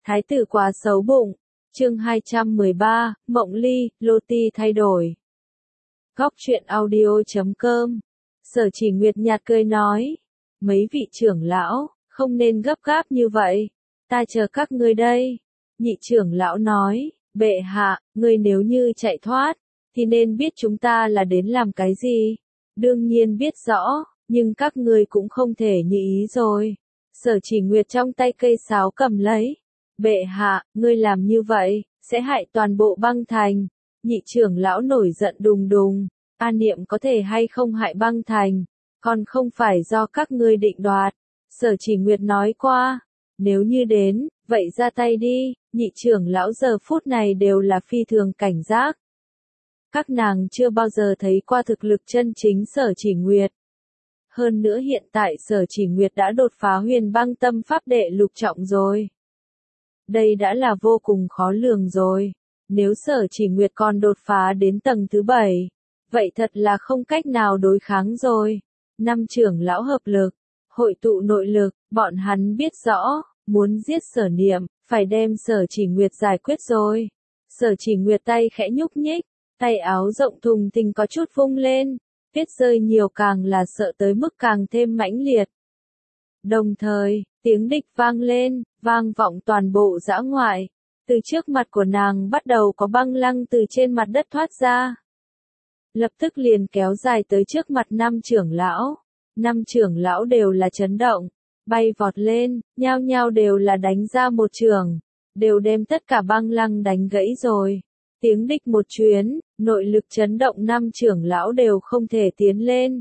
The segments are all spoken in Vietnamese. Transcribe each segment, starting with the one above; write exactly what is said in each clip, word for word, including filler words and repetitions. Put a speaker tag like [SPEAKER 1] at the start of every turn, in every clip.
[SPEAKER 1] Thái tử quá xấu bụng. Chương hai trăm mười ba, Mộng Ly, Lô Ti thay đổi. Góc truyện audio chấm com. Sở Chỉ Nguyệt nhạt cười nói, mấy vị trưởng lão, không nên gấp gáp như vậy, ta chờ các ngươi đây. Nhị trưởng lão nói, bệ hạ, ngươi nếu như chạy thoát, thì nên biết chúng ta là đến làm cái gì. Đương nhiên biết rõ, nhưng các ngươi cũng không thể như ý rồi. Sở Chỉ Nguyệt trong tay cây sáo cầm lấy. Bệ hạ, ngươi làm như vậy, sẽ hại toàn bộ băng thành. Nhị trưởng lão nổi giận đùng đùng. An niệm có thể hay không hại băng thành, còn không phải do các ngươi định đoạt. Sở Chỉ Nguyệt nói qua, nếu như đến, vậy ra tay đi. Nhị trưởng lão giờ phút này đều là phi thường cảnh giác. Các nàng chưa bao giờ thấy qua thực lực chân chính Sở Chỉ Nguyệt. Hơn nữa hiện tại Sở Chỉ Nguyệt đã đột phá huyền băng tâm pháp đệ lục trọng rồi. Đây đã là vô cùng khó lường rồi. Nếu Sở Chỉ Nguyệt còn đột phá đến tầng thứ bảy, vậy thật là không cách nào đối kháng rồi. Năm trưởng lão hợp lực, hội tụ nội lực, bọn hắn biết rõ, muốn giết Sở Niệm, phải đem Sở Chỉ Nguyệt giải quyết rồi. Sở Chỉ Nguyệt tay khẽ nhúc nhích, tay áo rộng thùng thình có chút vung lên, tuyết rơi nhiều càng là sợ tới mức càng thêm mãnh liệt. Đồng thời, tiếng địch vang lên, vang vọng toàn bộ dã ngoại. Từ trước mặt của nàng bắt đầu có băng lăng từ trên mặt đất thoát ra. Lập tức liền kéo dài tới trước mặt năm trưởng lão. Năm trưởng lão đều là chấn động, bay vọt lên, nhao nhao đều là đánh ra một trường, đều đem tất cả băng lăng đánh gãy rồi. Tiếng địch một chuyến, nội lực chấn động năm trưởng lão đều không thể tiến lên.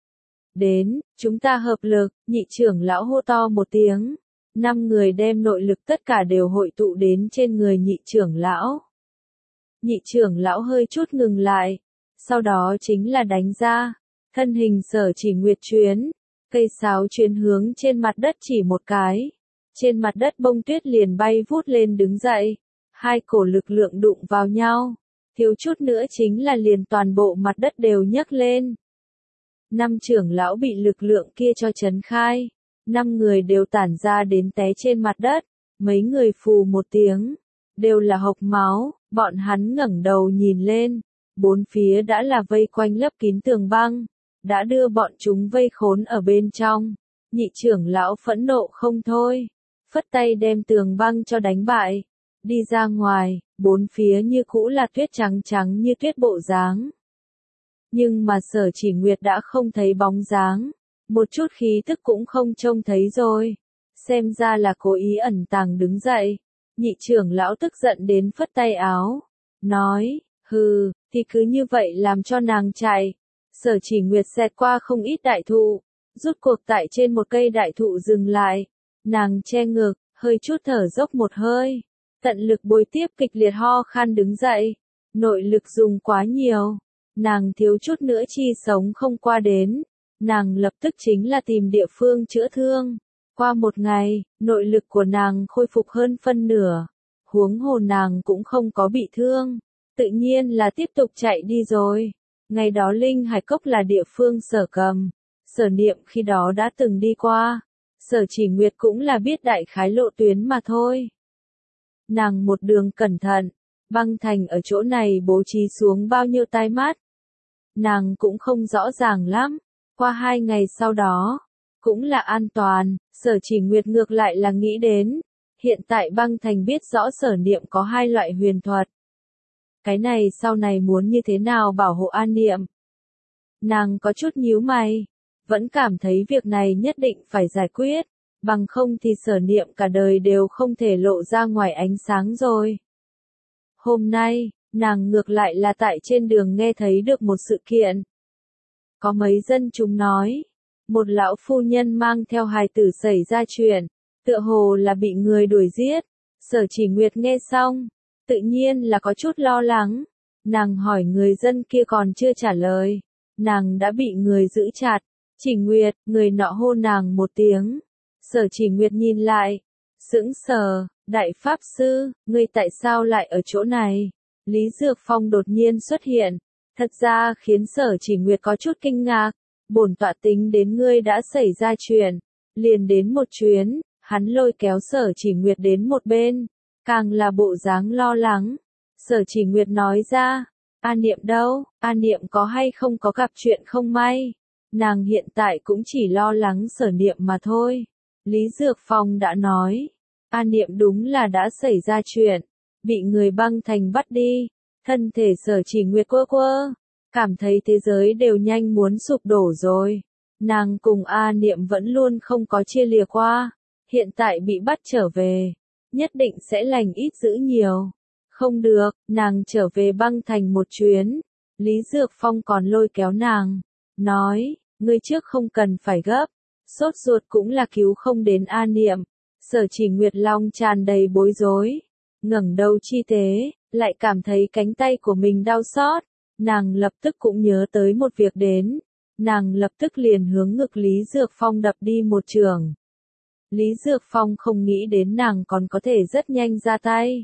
[SPEAKER 1] Đến, chúng ta hợp lực, nhị trưởng lão hô to một tiếng. Năm người đem nội lực tất cả đều hội tụ đến trên người nhị trưởng lão. Nhị trưởng lão hơi chút ngừng lại, sau đó chính là đánh ra. Thân hình Sở Chỉ Nguyệt chuyến, cây sáo chuyến hướng trên mặt đất chỉ một cái. Trên mặt đất bông tuyết liền bay vút lên đứng dậy. Hai cổ lực lượng đụng vào nhau, thiếu chút nữa chính là liền toàn bộ mặt đất đều nhấc lên. Năm trưởng lão bị lực lượng kia cho chấn khai, năm người đều tản ra đến té trên mặt đất, mấy người phù một tiếng, đều là hộc máu, bọn hắn ngẩng đầu nhìn lên, bốn phía đã là vây quanh lấp kín tường băng, đã đưa bọn chúng vây khốn ở bên trong. Nhị trưởng lão phẫn nộ không thôi, phất tay đem tường băng cho đánh bại. Đi ra ngoài, bốn phía như cũ là tuyết trắng trắng như tuyết bộ dáng. Nhưng mà Sở Chỉ Nguyệt đã không thấy bóng dáng, một chút khí tức cũng không trông thấy rồi. Xem ra là cố ý ẩn tàng đứng dậy. Nhị trưởng lão tức giận đến phất tay áo, nói, hừ, thì cứ như vậy làm cho nàng chạy. Sở Chỉ Nguyệt xẹt qua không ít đại thụ, rút cuộc tại trên một cây đại thụ dừng lại. Nàng che ngực, hơi chút thở dốc một hơi. Tận lực bồi tiếp kịch liệt ho khan đứng dậy. Nội lực dùng quá nhiều. Nàng thiếu chút nữa chi sống không qua đến. Nàng lập tức chính là tìm địa phương chữa thương. Qua một ngày, nội lực của nàng khôi phục hơn phân nửa. Huống hồ nàng cũng không có bị thương. Tự nhiên là tiếp tục chạy đi rồi. Ngày đó Linh Hải Cốc là địa phương Sở Cầm. Sở Niệm khi đó đã từng đi qua. Sở Chỉ Nguyệt cũng là biết đại khái lộ tuyến mà thôi. Nàng một đường cẩn thận, băng thành ở chỗ này bố trí xuống bao nhiêu tai mắt. Nàng cũng không rõ ràng lắm, qua hai ngày sau đó, cũng là an toàn. Sở Chỉ Nguyệt ngược lại là nghĩ đến, hiện tại băng thành biết rõ Sở Niệm có hai loại huyền thuật. Cái này sau này muốn như thế nào bảo hộ an niệm? Nàng có chút nhíu mày, vẫn cảm thấy việc này nhất định phải giải quyết. Bằng không thì Sở Niệm cả đời đều không thể lộ ra ngoài ánh sáng rồi. Hôm nay, nàng ngược lại là tại trên đường nghe thấy được một sự kiện. Có mấy dân chúng nói, một lão phu nhân mang theo hài tử xảy ra chuyện, tựa hồ là bị người đuổi giết. Sở Chỉ Nguyệt nghe xong, tự nhiên là có chút lo lắng. Nàng hỏi người dân kia còn chưa trả lời. Nàng đã bị người giữ chặt. Chỉ Nguyệt, người nọ hô nàng một tiếng. Sở Chỉ Nguyệt nhìn lại, sững sờ, đại pháp sư, ngươi tại sao lại ở chỗ này? Lý Dược Phong đột nhiên xuất hiện, thật ra khiến Sở Chỉ Nguyệt có chút kinh ngạc. Bổn tọa tính đến ngươi đã xảy ra chuyện, liền đến một chuyến, Hắn lôi kéo Sở Chỉ Nguyệt đến một bên, càng là bộ dáng lo lắng. Sở Chỉ Nguyệt nói ra, A Niệm đâu, A Niệm có hay không có gặp chuyện không may. Nàng hiện tại cũng chỉ lo lắng Sở Niệm mà thôi. Lý Dược Phong đã nói, A Niệm đúng là đã xảy ra chuyện, bị người băng thành bắt đi. Thân thể Sở Chỉ Nguyệt quơ quơ, cảm thấy thế giới đều nhanh muốn sụp đổ rồi. Nàng cùng A Niệm vẫn luôn không có chia lìa qua, hiện tại bị bắt trở về, nhất định sẽ lành ít dữ nhiều. Không được, nàng trở về băng thành một chuyến. Lý Dược Phong còn lôi kéo nàng, nói, ngươi trước không cần phải gấp, sốt ruột cũng là cứu không đến A Niệm. Sở Chỉ Nguyệt lòng tràn đầy bối rối, ngẩng đầu chi tế, lại cảm thấy cánh tay của mình đau xót. Nàng lập tức cũng nhớ tới một việc đến, nàng lập tức liền hướng ngực Lý Dược Phong đập đi một trường. Lý Dược Phong không nghĩ đến nàng còn có thể rất nhanh ra tay.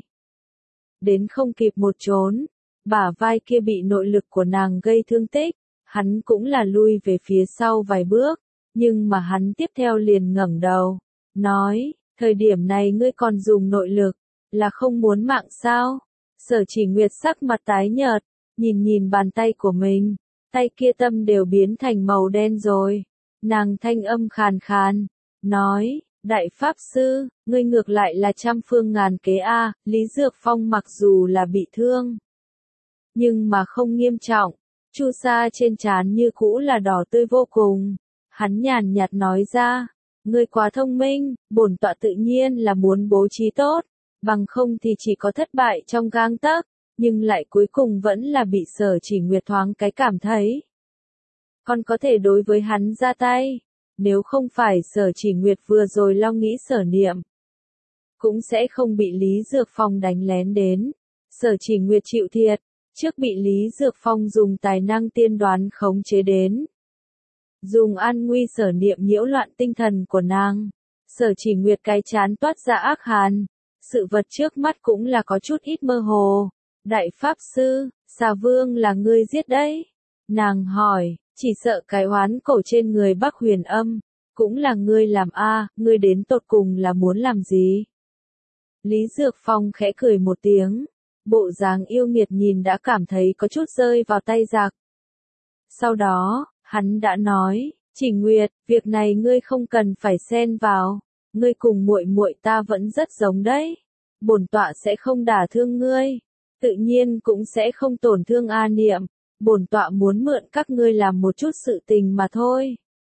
[SPEAKER 1] Đến không kịp một trốn, bả vai kia bị nội lực của nàng gây thương tích, hắn cũng là lui về phía sau vài bước, nhưng mà hắn tiếp theo liền ngẩng đầu, nói, thời điểm này ngươi còn dùng nội lực, là không muốn mạng sao? Sở Chỉ Nguyệt sắc mặt tái nhợt, nhìn nhìn bàn tay của mình, tay kia tâm đều biến thành màu đen rồi. Nàng thanh âm khàn khàn, nói, Đại Pháp Sư, ngươi ngược lại là trăm phương ngàn kế a. Lý Dược Phong mặc dù là bị thương, nhưng mà không nghiêm trọng, chu sa trên trán như cũ là đỏ tươi vô cùng. Hắn nhàn nhạt nói ra, ngươi quá thông minh, bổn tọa tự nhiên là muốn bố trí tốt, bằng không thì chỉ có thất bại trong gang tấc, nhưng lại cuối cùng vẫn là bị Sở Chỉ Nguyệt thoáng cái cảm thấy. Còn có thể đối với hắn ra tay, nếu không phải Sở Chỉ Nguyệt vừa rồi lo nghĩ Sở Niệm, cũng sẽ không bị Lý Dược Phong đánh lén đến. Sở Chỉ Nguyệt chịu thiệt, trước bị Lý Dược Phong dùng tài năng tiên đoán khống chế đến. Dùng an nguy Sở Niệm nhiễu loạn tinh thần của nàng. Sở Chỉ Nguyệt cái chán toát ra ác hàn. Sự vật trước mắt cũng là có chút ít mơ hồ. Đại Pháp Sư, Xà Vương là ngươi giết đấy? Nàng hỏi, chỉ sợ cái oán cổ trên người Bắc Huyền Âm, cũng là ngươi làm a, ngươi đến tột cùng là muốn làm gì? Lý Dược Phong khẽ cười một tiếng, bộ dáng yêu nghiệt nhìn đã cảm thấy có chút rơi vào tay giặc. Sau đó, hắn đã nói, Chỉ Nguyệt, việc này ngươi không cần phải xen vào, ngươi cùng muội muội ta vẫn rất giống đấy. Bổn tọa sẽ không đả thương ngươi, tự nhiên cũng sẽ không tổn thương A Niệm, bổn tọa muốn mượn các ngươi làm một chút sự tình mà thôi.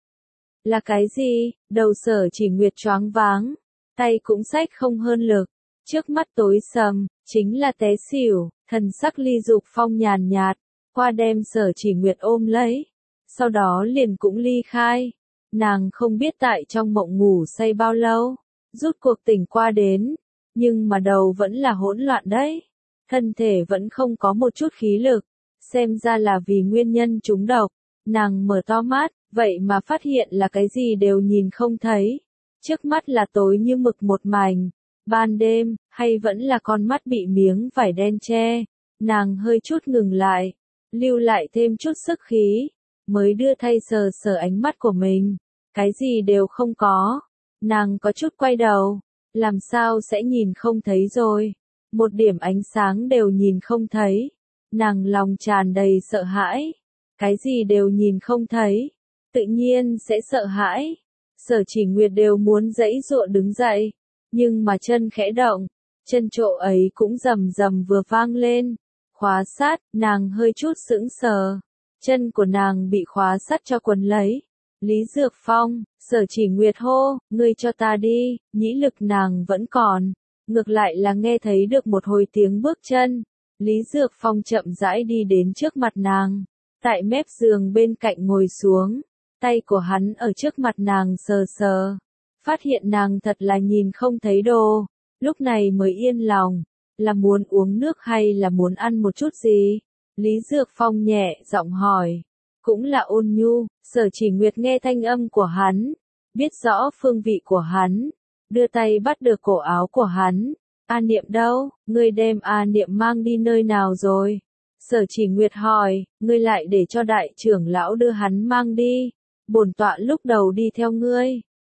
[SPEAKER 1] Là cái gì? Đầu Sở Chỉ Nguyệt choáng váng, tay cũng xách không hơn lực, trước mắt tối sầm, chính là té xỉu. Thần sắc Lý Dục Phong nhàn nhạt, qua đem Sở Chỉ Nguyệt ôm lấy, sau đó liền cũng ly khai. Nàng không biết tại trong mộng ngủ say bao lâu, rút cuộc tỉnh qua đến, nhưng mà đầu vẫn là hỗn loạn đấy, thân thể vẫn không có một chút khí lực, xem ra là vì nguyên nhân trúng độc. Nàng mở to mắt, vậy mà phát hiện là cái gì đều nhìn không thấy, trước mắt là tối như mực một mảnh. Ban đêm, hay vẫn là con mắt bị miếng vải đen che. Nàng hơi chút ngừng lại, lưu lại thêm chút sức khí, mới đưa thay sờ sờ ánh mắt của mình. Cái gì đều không có. Nàng có chút quay đầu, làm sao sẽ nhìn không thấy rồi. Một điểm ánh sáng đều nhìn không thấy. Nàng lòng tràn đầy sợ hãi. Cái gì đều nhìn không thấy, tự nhiên sẽ sợ hãi. Sở Chỉ Nguyệt đều muốn giãy giụa đứng dậy, nhưng mà chân khẽ động, chân chỗ ấy cũng rầm rầm vừa vang lên. Khóa sát, nàng hơi chút sững sờ. Chân của nàng bị khóa sắt cho quấn lấy. Lý Dược Phong, Sở Chỉ Nguyệt hô, ngươi cho ta đi, nhĩ lực nàng vẫn còn. Ngược lại là nghe thấy được một hồi tiếng bước chân. Lý Dược Phong chậm rãi đi đến trước mặt nàng, tại mép giường bên cạnh ngồi xuống, tay của hắn ở trước mặt nàng sờ sờ. Phát hiện nàng thật là nhìn không thấy đồ, lúc này mới yên lòng, là muốn uống nước hay là muốn ăn một chút gì? Lý Dược Phong nhẹ giọng hỏi, cũng là ôn nhu. Sở Chỉ Nguyệt nghe thanh âm của hắn, biết rõ phương vị của hắn, đưa tay bắt được cổ áo của hắn. A Niệm đâu, ngươi đem A Niệm mang đi nơi nào rồi? Sở Chỉ Nguyệt hỏi, ngươi lại để cho đại trưởng lão đưa hắn mang đi, bổn tọa lúc đầu đi theo ngươi,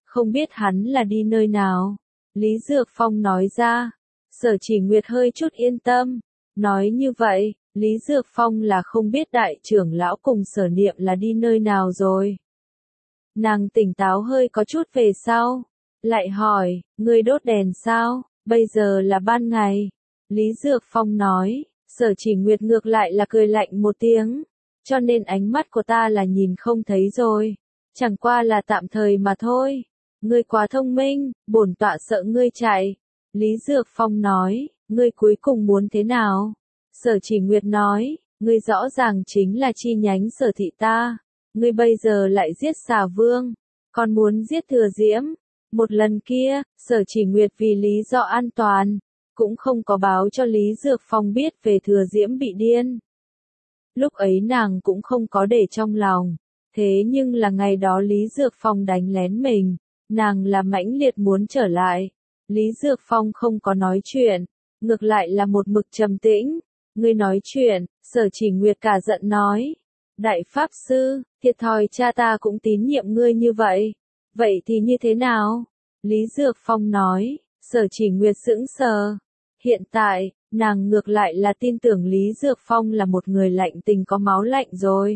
[SPEAKER 1] không biết hắn là đi nơi nào. Lý Dược Phong nói ra. Sở Chỉ Nguyệt hơi chút yên tâm. Nói như vậy, Lý Dược Phong là không biết đại trưởng lão cùng Sở Niệm là đi nơi nào rồi. Nàng tỉnh táo hơi có chút về sau. Lại hỏi, ngươi đốt đèn sao? Bây giờ là ban ngày. Lý Dược Phong nói. Sở Chỉ Nguyệt ngược lại là cười lạnh một tiếng. Cho nên ánh mắt của ta là nhìn không thấy rồi. Chẳng qua là tạm thời mà thôi. Ngươi quá thông minh, bổn tọa sợ ngươi chạy. Lý Dược Phong nói, ngươi cuối cùng muốn thế nào? Sở Chỉ Nguyệt nói, ngươi rõ ràng chính là chi nhánh Sở thị ta. Ngươi bây giờ lại giết Xà Vương, còn muốn giết Thừa Diễm. Một lần kia, Sở Chỉ Nguyệt vì lý do an toàn, cũng không có báo cho Lý Dược Phong biết về Thừa Diễm bị điên. Lúc ấy nàng cũng không có để trong lòng. Thế nhưng là ngày đó Lý Dược Phong đánh lén mình, nàng là mãnh liệt muốn trở lại. Lý Dược Phong không có nói chuyện, ngược lại là một mực trầm tĩnh. Ngươi nói chuyện, Sở Chỉ Nguyệt cả giận nói. Đại Pháp Sư, thiệt thòi cha ta cũng tín nhiệm ngươi như vậy. Vậy thì như thế nào? Lý Dược Phong nói. Sở Chỉ Nguyệt sững sờ. Hiện tại, nàng ngược lại là tin tưởng Lý Dược Phong là một người lạnh tình có máu lạnh rồi.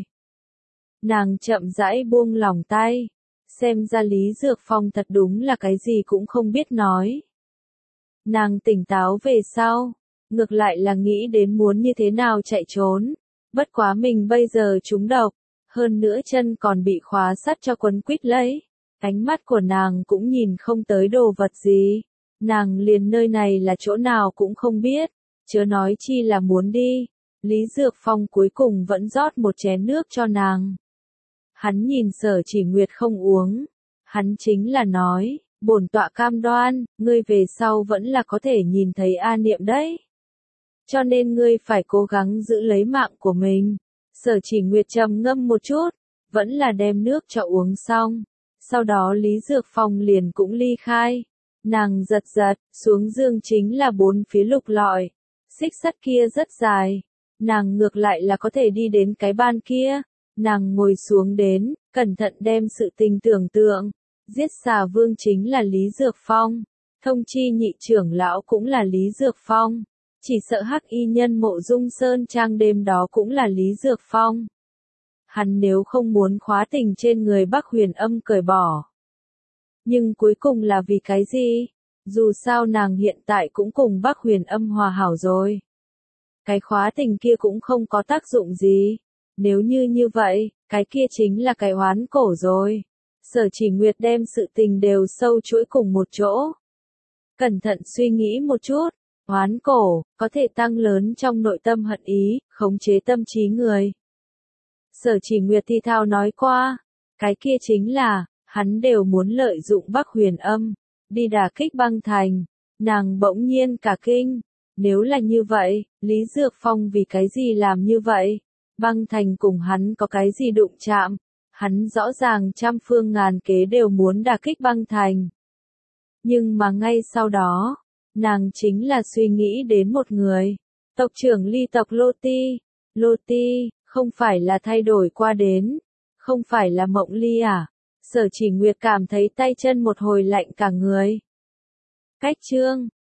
[SPEAKER 1] Nàng chậm rãi buông lòng tay. Xem ra Lý Dược Phong thật đúng là cái gì cũng không biết nói. Nàng tỉnh táo về sau. Ngược lại là nghĩ đến muốn như thế nào chạy trốn. Bất quá mình bây giờ trúng độc. Hơn nữa chân còn bị khóa sắt cho quấn quýt lấy. Ánh mắt của nàng cũng nhìn không tới đồ vật gì. Nàng liền nơi này là chỗ nào cũng không biết. Chớ nói chi là muốn đi. Lý Dược Phong cuối cùng vẫn rót một chén nước cho nàng. Hắn nhìn Sở Chỉ Nguyệt không uống. Hắn chính là nói, bổn tọa cam đoan, ngươi về sau vẫn là có thể nhìn thấy A Niệm đấy. Cho nên ngươi phải cố gắng giữ lấy mạng của mình. Sở Chỉ Nguyệt trầm ngâm một chút, vẫn là đem nước cho uống xong. Sau đó Lý Dược Phong liền cũng ly khai. Nàng giật giật, xuống giường chính là bốn phía lục lọi. Xích sắt kia rất dài. Nàng ngược lại là có thể đi đến cái ban kia. Nàng ngồi xuống đến, cẩn thận đem sự tình tưởng tượng. Giết Xà Vương chính là Lý Dược Phong. Thông chi nhị trưởng lão cũng là Lý Dược Phong. Chỉ sợ hắc y nhân Mộ Dung Sơn Trang đêm đó cũng là Lý Dược Phong. Hắn nếu không muốn khóa tình trên người Bắc Huyền Âm cởi bỏ. Nhưng cuối cùng là vì cái gì? Dù sao nàng hiện tại cũng cùng Bắc Huyền Âm hòa hảo rồi. Cái khóa tình kia cũng không có tác dụng gì. Nếu như như vậy, cái kia chính là cái oán cổ rồi. Sở Chỉ Nguyệt đem sự tình đều sâu chuỗi cùng một chỗ. Cẩn thận suy nghĩ một chút. Oán cổ, có thể tăng lớn trong nội tâm hận ý, khống chế tâm trí người. Sở Chỉ Nguyệt thì thào nói qua. Cái kia chính là, hắn đều muốn lợi dụng Bắc Huyền Âm, đi đả kích Băng Thành. Nàng bỗng nhiên cả kinh. Nếu là như vậy, Lý Dược Phong vì cái gì làm như vậy? Băng Thành cùng hắn có cái gì đụng chạm? Hắn rõ ràng trăm phương ngàn kế đều muốn đả kích Băng Thành. Nhưng mà ngay sau đó, nàng chính là suy nghĩ đến một người. Tộc trưởng Ly tộc Lô Ti. Lô Ti, không phải là thay đổi qua đến. Không phải là Mộng Ly à? Sở Chỉ Nguyệt cảm thấy tay chân một hồi lạnh cả người. Cách chương